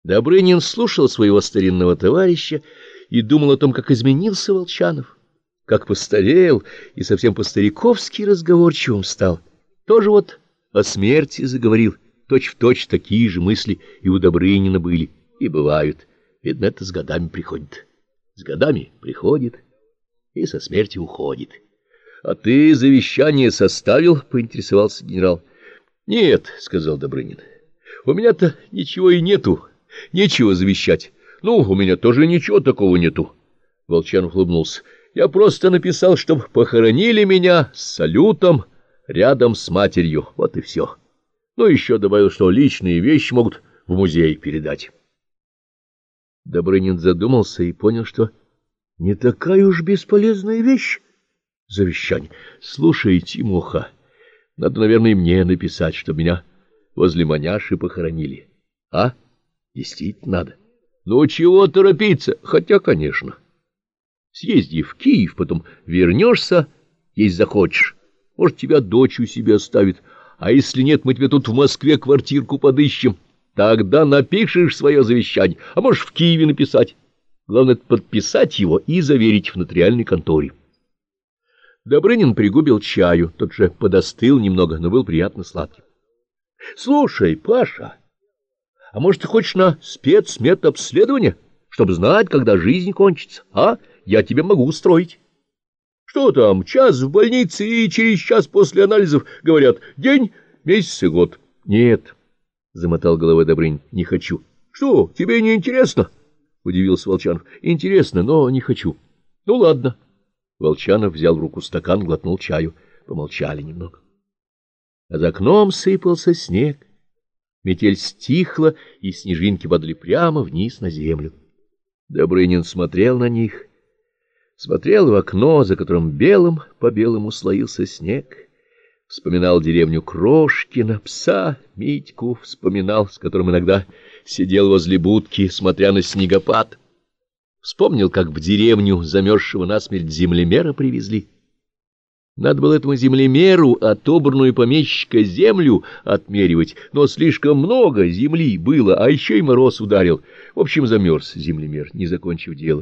Добрынин слушал своего старинного товарища и думал о том, как изменился Волчанов, как постарел и совсем по-стариковски разговорчивым стал. Тоже вот о смерти заговорил, точь-в-точь такие же мысли и у Добрынина были, и бывают. Видно, это с годами приходит. С годами приходит и со смерти уходит. — А ты завещание составил? — поинтересовался генерал. — Нет, — сказал Добрынин, — у меня-то ничего и нету, нечего завещать. Ну, у меня тоже ничего такого нету. Волчанов улыбнулся. Я просто написал, чтобы похоронили меня с салютом рядом с матерью. Вот и все. Ну, еще добавил, что личные вещи могут в музей передать. Добрынин задумался и понял, что не такая уж бесполезная вещь — завещание. Слушай, Тимоха, надо, наверное, и мне написать, чтобы меня возле маняши похоронили. А? Действительно надо. Ну, чего торопиться? Хотя, конечно. Съезди в Киев, потом вернешься, если захочешь. Может, тебя дочь у себя оставит. А если нет, мы тебе тут в Москве квартирку подыщем. Тогда напишешь свое завещание, а можешь в Киеве написать. Главное — подписать его и заверить в нотариальной конторе. Добрынин пригубил чаю, тот же подостыл немного, но был приятно сладким. — Слушай, Паша, а может, ты хочешь на спецмедобследование, чтобы знать, когда жизнь кончится, а? Я тебе могу устроить. Что там, час в больнице, и через час после анализов говорят день, месяц и год. — Нет, — замотал головой Добрынин, — не хочу. — Что, тебе не интересно? — удивился Волчанов. — Интересно, но не хочу. — Ну, ладно. Волчанов взял в руку стакан, глотнул чаю. Помолчали немного. А за окном сыпался снег. Метель стихла, и снежинки падали прямо вниз на землю. Добрынин смотрел на них, смотрел в окно, за которым белым по белому слоился снег, вспоминал деревню Крошкина, пса Митьку вспоминал, с которым иногда сидел возле будки, смотря на снегопад. Вспомнил, как в деревню замерзшего насмерть землемера привезли. Надо было этому землемеру отобранную помещика землю отмеривать, но слишком много земли было, а еще и мороз ударил. В общем, замерз землемер, не закончив дело.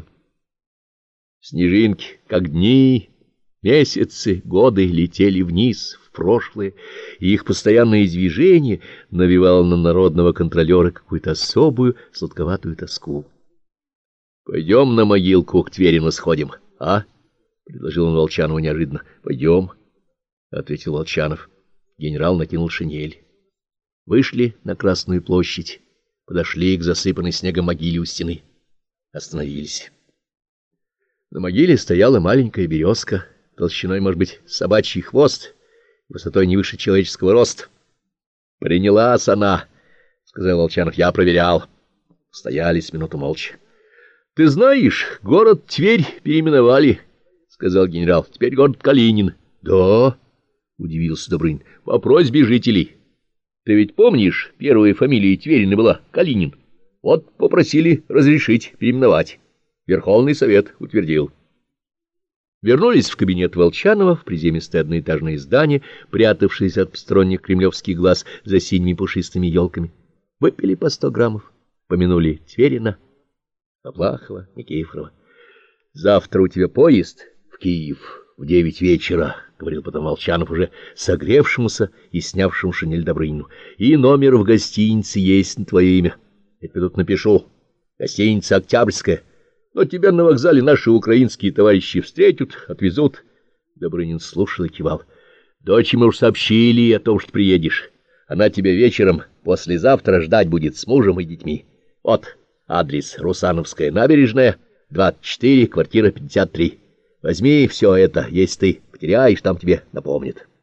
Снежинки, как дни, месяцы, годы летели вниз, в прошлое, и их постоянное движение навевало на народного контролера какую-то особую сладковатую тоску. — Пойдем на могилку к Тверину сходим, а? — предложил он Волчанову неожиданно. — Пойдем, — ответил Волчанов. Генерал накинул шинель. Вышли на Красную площадь, подошли к засыпанной снегом могиле у стены. Остановились. На могиле стояла маленькая березка, толщиной, может быть, собачий хвост, высотой не выше человеческого роста. — Принялась она, — сказал Волчанов. — Я проверял. Стояли с минуту молча. — Ты знаешь, город Тверь переименовали, — сказал генерал. — Теперь город Калинин. — Да, — удивился Добрынин, — по просьбе жителей. Ты ведь помнишь, первая фамилия Тверина была Калинин? Вот попросили разрешить переименовать. Верховный совет утвердил. Вернулись в кабинет Волчанова, в приземистое одноэтажное здание, прятавшееся от посторонних кремлевских глаз за синими пушистыми елками. Выпили по 100 граммов, помянули Тверина, Аплахова, Никифорова. — Завтра у тебя поезд в Киев в 9 вечера, — говорил потом Волчанов уже согревшемуся и снявшему шинель Добрынину. — И номер в гостинице есть на твое имя. Я тебе тут напишу. Гостиница «Октябрьская». Но тебя на вокзале наши украинские товарищи встретят, отвезут. Добрынин слушал и кивал. — Доче мы уж сообщили о том, что приедешь. Она тебя вечером послезавтра ждать будет с мужем и детьми. Вот адрес: Русановская набережная, 24, квартира 53. Возьми все это, если ты потеряешь, там тебе напомнят.